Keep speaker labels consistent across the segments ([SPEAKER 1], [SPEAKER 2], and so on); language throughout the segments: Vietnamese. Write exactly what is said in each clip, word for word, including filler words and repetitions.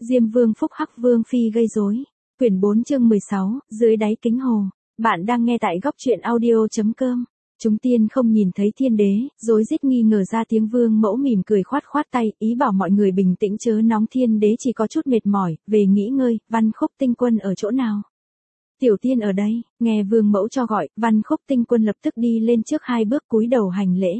[SPEAKER 1] Diêm Vương phúc hắc Vương phi gây rối. Quyển bốn chương mười sáu, dưới đáy kính hồ. Bạn đang nghe tại góc truyện audio.com. Chúng tiên không nhìn thấy thiên đế, rối rít nghi ngờ ra tiếng Vương mẫu mỉm cười khoát khoát tay, ý bảo mọi người bình tĩnh chớ nóng. Thiên đế chỉ có chút mệt mỏi, về nghỉ ngơi. Văn Khúc Tinh Quân ở chỗ nào? Tiểu tiên ở đây. Nghe Vương mẫu cho gọi, Văn Khúc Tinh Quân lập tức đi lên trước hai bước cúi đầu hành lễ.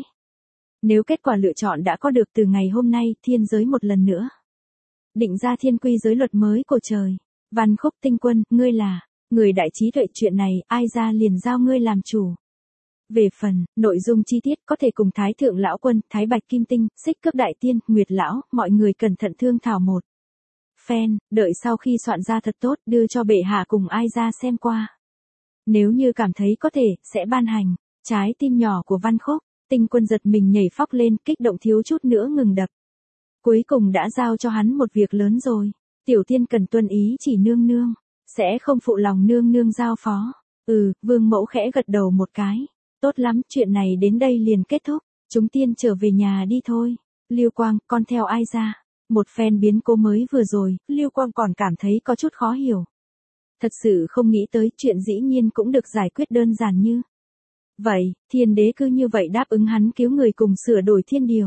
[SPEAKER 1] Nếu kết quả lựa chọn đã có được từ ngày hôm nay, thiên giới một lần nữa định ra thiên quy giới luật mới của trời. Văn Khúc Tinh Quân, ngươi là người đại trí tuệ, chuyện này ai ra liền giao ngươi làm chủ. Về phần nội dung chi tiết có thể cùng Thái Thượng Lão Quân, Thái Bạch Kim Tinh, Xích Cướp Đại Tiên, Nguyệt Lão, mọi người cẩn thận thương thảo một phen, đợi sau khi soạn ra thật tốt đưa cho bệ hạ cùng ai ra xem qua. Nếu như cảm thấy có thể, sẽ ban hành. Trái tim nhỏ của Văn Khúc Tinh Quân giật mình nhảy phóc lên, kích động thiếu chút nữa ngừng đập. Cuối cùng đã giao cho hắn một việc lớn rồi. Tiểu tiên cần tuân ý chỉ nương nương, sẽ không phụ lòng nương nương giao phó. Ừ, Vương mẫu khẽ gật đầu một cái. Tốt lắm, chuyện này đến đây liền kết thúc. Chúng tiên trở về nhà đi thôi. Lưu Quang, con theo ai ra? Một phen biến cố mới vừa rồi, Lưu Quang còn cảm thấy có chút khó hiểu. Thật sự không nghĩ tới chuyện dĩ nhiên cũng được giải quyết đơn giản như vậy. Thiên đế cứ như vậy đáp ứng hắn cứu người cùng sửa đổi thiên điều.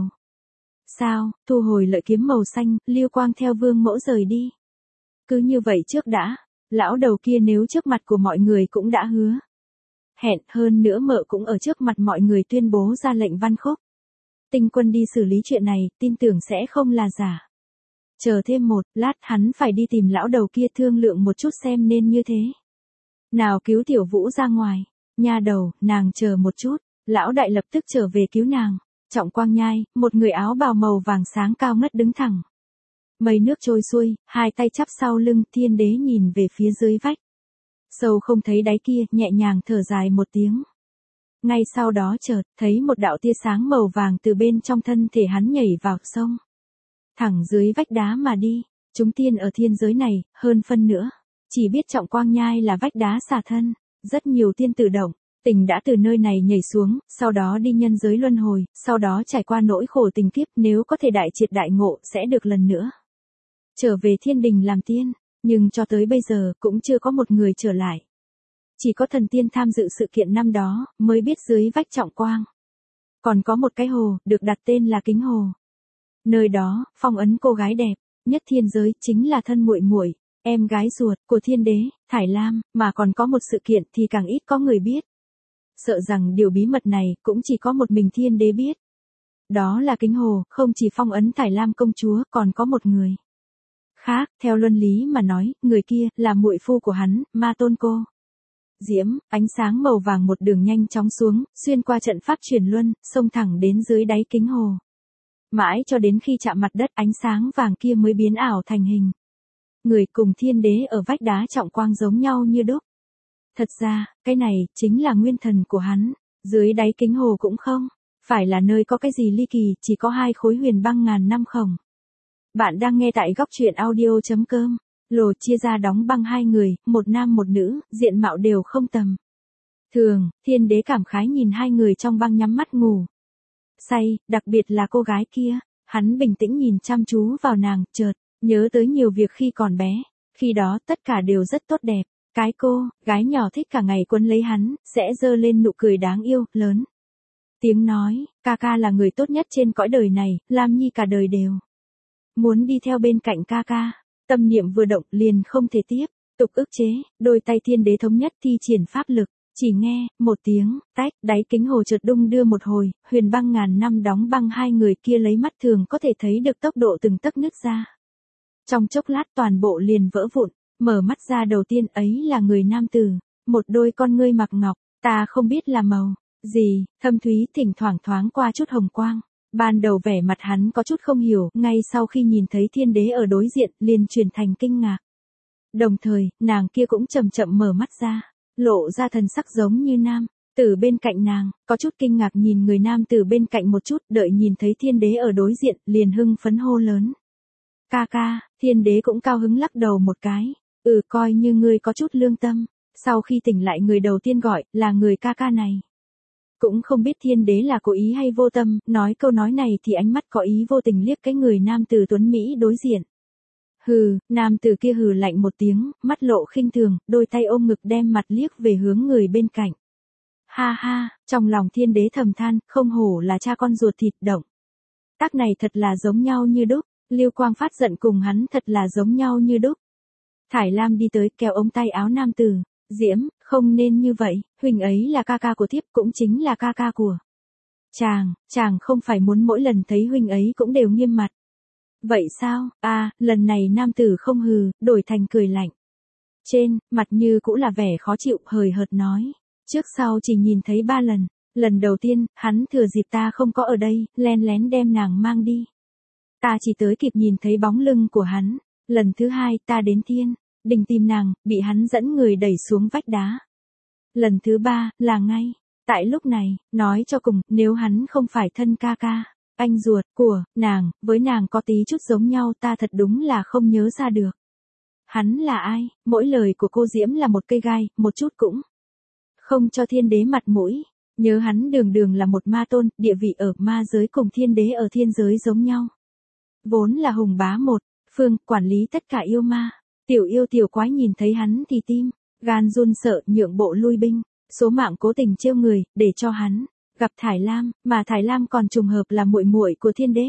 [SPEAKER 1] Sao? Thu hồi lợi kiếm màu xanh, Lưu Quang theo Vương mẫu rời đi. Cứ như vậy trước đã. Lão đầu kia nếu trước mặt của mọi người cũng đã hứa hẹn, hơn nữa mợ cũng ở trước mặt mọi người tuyên bố ra lệnh Văn Khúc Tinh Quân đi xử lý chuyện này, tin tưởng sẽ không là giả. Chờ thêm một lát, hắn phải đi tìm lão đầu kia thương lượng một chút xem nên như thế nào cứu Tiểu Vũ ra ngoài. Nha đầu, nàng chờ một chút. Lão đại lập tức trở về cứu nàng. Trọng Quang Nhai, một người áo bào màu vàng sáng cao ngất đứng thẳng. Mây nước trôi xuôi, hai tay chắp sau lưng. Thiên đế nhìn về phía dưới vách sâu không thấy đáy kia, nhẹ nhàng thở dài một tiếng. Ngay sau đó chợt thấy một đạo tia sáng màu vàng từ bên trong thân thể hắn nhảy vào sông, thẳng dưới vách đá mà đi. Chúng tiên ở thiên giới này, hơn phân nữa chỉ biết Trọng Quang Nhai là vách đá xả thân. Rất nhiều tiên tự động tình đã từ nơi này nhảy xuống, sau đó đi nhân giới luân hồi, sau đó trải qua nỗi khổ tình kiếp, nếu có thể đại triệt đại ngộ sẽ được lần nữa trở về thiên đình làm tiên. Nhưng cho tới bây giờ cũng chưa có một người trở lại. Chỉ có thần tiên tham dự sự kiện năm đó mới biết dưới vách Trọng Quang còn có một cái hồ, được đặt tên là Kính Hồ. Nơi đó phong ấn cô gái đẹp nhất thiên giới, chính là thân muội muội, em gái ruột của thiên đế Thải Lam, mà còn có một sự kiện thì càng ít có người biết. Sợ rằng điều bí mật này cũng chỉ có một mình thiên đế biết. Đó là Kính Hồ không chỉ phong ấn Thải Lam công chúa, còn có một người khác. Theo luân lý mà nói, người kia là muội phu của hắn, Ma Tôn Cô Diễm. Ánh sáng màu vàng một đường nhanh chóng xuống, xuyên qua trận pháp truyền luân, xông thẳng đến dưới đáy kính hồ. Mãi cho đến khi chạm mặt đất, ánh sáng vàng kia mới biến ảo thành hình người cùng thiên đế ở vách đá Trọng Quang giống nhau như đúc. Thật ra, cái này chính là nguyên thần của hắn. Dưới đáy kính hồ cũng không phải là nơi có cái gì ly kỳ, chỉ có hai khối huyền băng ngàn năm khổng. Bạn đang nghe tại góc truyện audio.com. Lồ chia ra đóng băng hai người, một nam một nữ, diện mạo đều không tầm thường. Thiên đế cảm khái nhìn hai người trong băng nhắm mắt ngủ say, đặc biệt là cô gái kia. Hắn bình tĩnh nhìn chăm chú vào nàng, chợt nhớ tới nhiều việc khi còn bé. Khi đó tất cả đều rất tốt đẹp. Cái cô gái nhỏ thích cả ngày quấn lấy hắn, sẽ giơ lên nụ cười đáng yêu, lớn tiếng nói, ca ca là người tốt nhất trên cõi đời này, Lam Nhi cả đời đều muốn đi theo bên cạnh ca ca. Tâm niệm vừa động liền không thể tiếp tục ức chế, đôi tay thiên đế thống nhất thi triển pháp lực. Chỉ nghe một tiếng tách, đáy kính hồ chợt đung đưa một hồi, huyền băng ngàn năm đóng băng hai người kia lấy mắt thường có thể thấy được tốc độ từng tấc nứt ra. Trong chốc lát toàn bộ liền vỡ vụn. Mở mắt ra đầu tiên ấy là người nam tử, một đôi con ngươi mặc ngọc, ta không biết là màu gì, thâm thúy, thỉnh thoảng thoáng qua chút hồng quang. Ban đầu vẻ mặt hắn có chút không hiểu, ngay sau khi nhìn thấy thiên đế ở đối diện, liền chuyển thành kinh ngạc. Đồng thời, nàng kia cũng chậm chậm mở mắt ra, lộ ra thần sắc giống như nam tử bên cạnh nàng, có chút kinh ngạc nhìn người nam tử bên cạnh một chút, đợi nhìn thấy thiên đế ở đối diện, liền hưng phấn hô lớn. Ca ca. Thiên đế cũng cao hứng lắc đầu một cái. Ừ, coi như ngươi có chút lương tâm. Sau khi tỉnh lại người đầu tiên gọi là người ca ca này. Cũng không biết thiên đế là cố ý hay vô tâm, nói câu nói này thì ánh mắt có ý vô tình liếc cái người nam tử tuấn Mỹ đối diện. Hừ, nam tử kia hừ lạnh một tiếng, mắt lộ khinh thường, đôi tay ôm ngực đem mặt liếc về hướng người bên cạnh. Ha ha, trong lòng thiên đế thầm than, không hổ là cha con ruột thịt động. Tác này thật là giống nhau như đúc, Lưu Quang Phát giận cùng hắn thật là giống nhau như đúc. Thải Lam đi tới kéo ống tay áo nam tử, Diễm, không nên như vậy, huynh ấy là ca ca của thiếp cũng chính là ca ca của. Chàng, chàng không phải muốn mỗi lần thấy huynh ấy cũng đều nghiêm mặt. Vậy sao, à, lần này nam tử không hừ, đổi thành cười lạnh. Trên, mặt như cũng là vẻ khó chịu, hời hợt nói. Trước sau chỉ nhìn thấy ba lần, lần đầu tiên, hắn thừa dịp ta không có ở đây, len lén đem nàng mang đi. Ta chỉ tới kịp nhìn thấy bóng lưng của hắn, lần thứ hai ta đến thiên, đình tìm nàng, bị hắn dẫn người đẩy xuống vách đá. Lần thứ ba, là ngay, tại lúc này, nói cho cùng, nếu hắn không phải thân ca ca, anh ruột, của, nàng, với nàng có tí chút giống nhau ta thật đúng là không nhớ ra được. Hắn là ai, mỗi lời của cô Diễm là một cây gai, một chút cũng không cho thiên đế mặt mũi, nhớ hắn đường đường là một ma tôn, địa vị ở ma giới cùng thiên đế ở thiên giới giống nhau. Vốn là hùng bá một, phương, quản lý tất cả yêu ma, tiểu yêu tiểu quái nhìn thấy hắn thì tim, gan run sợ nhượng bộ lui binh, số mạng cố tình trêu người, để cho hắn gặp Thải Lam, mà Thải Lam còn trùng hợp là muội muội của thiên đế.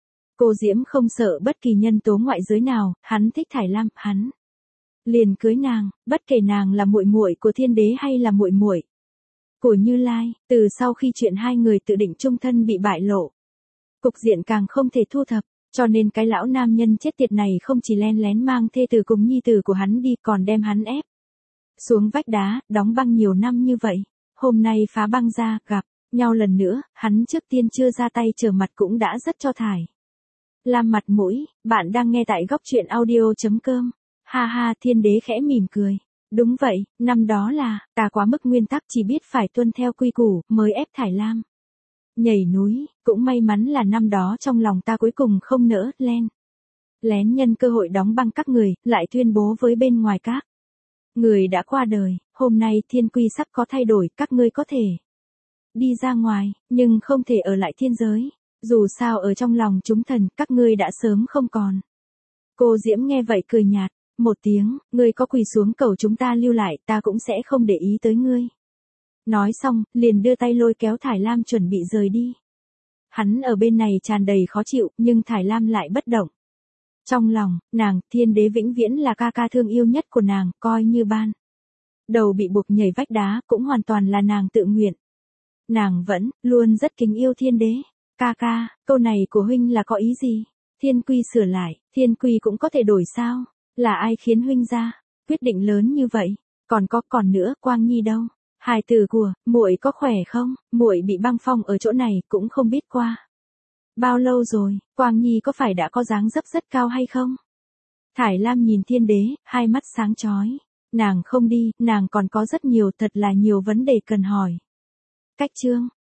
[SPEAKER 1] Cô Diễm không sợ bất kỳ nhân tố ngoại giới nào, hắn thích Thải Lam, hắn liền cưới nàng, bất kể nàng là muội muội của thiên đế hay là muội muội của Như Lai. Từ sau khi chuyện hai người tự định chung thân bị bại lộ, cục diện càng không thể thu thập, cho nên cái lão nam nhân chết tiệt này không chỉ len lén mang thê tử cùng nhi tử của hắn đi, còn đem hắn ép xuống vách đá, đóng băng nhiều năm như vậy, hôm nay phá băng ra, gặp nhau lần nữa, hắn trước tiên chưa ra tay trở mặt cũng đã rất cho Thải Lam mặt mũi. Bạn đang nghe tại góc truyện audio chấm com. Ha ha, thiên đế khẽ mỉm cười. Đúng vậy, năm đó là, ta quá mức nguyên tắc chỉ biết phải tuân theo quy củ, mới ép Thải Lam nhảy núi, cũng may mắn là năm đó trong lòng ta cuối cùng không nỡ, len lén nhân cơ hội đóng băng các người, lại tuyên bố với bên ngoài các người đã qua đời, hôm nay thiên quy sắp có thay đổi, các ngươi có thể đi ra ngoài, nhưng không thể ở lại thiên giới, dù sao ở trong lòng chúng thần, các ngươi đã sớm không còn. Cô Diễm nghe vậy cười nhạt, một tiếng, ngươi có quỳ xuống cầu chúng ta lưu lại, ta cũng sẽ không để ý tới ngươi. Nói xong, liền đưa tay lôi kéo Thải Lam chuẩn bị rời đi. Hắn ở bên này tràn đầy khó chịu, nhưng Thải Lam lại bất động. Trong lòng, nàng, thiên đế vĩnh viễn là ca ca thương yêu nhất của nàng, coi như ban đầu bị buộc nhảy vách đá, cũng hoàn toàn là nàng tự nguyện. Nàng vẫn, luôn rất kính yêu thiên đế. Ca ca, câu này của huynh là có ý gì? Thiên quy sửa lại, thiên quy cũng có thể đổi sao? Là ai khiến huynh ra quyết định lớn như vậy? Còn có, còn nữa, Quang Nhi đâu? Hài tử của muội có khỏe không? Muội bị băng phong ở chỗ này cũng không biết qua bao lâu rồi, Quang Nhi có phải đã có dáng dấp rất cao hay không? Thải Lam nhìn thiên đế, hai mắt sáng chói. Nàng không đi, nàng còn có rất nhiều, thật là nhiều vấn đề cần hỏi. Cách chương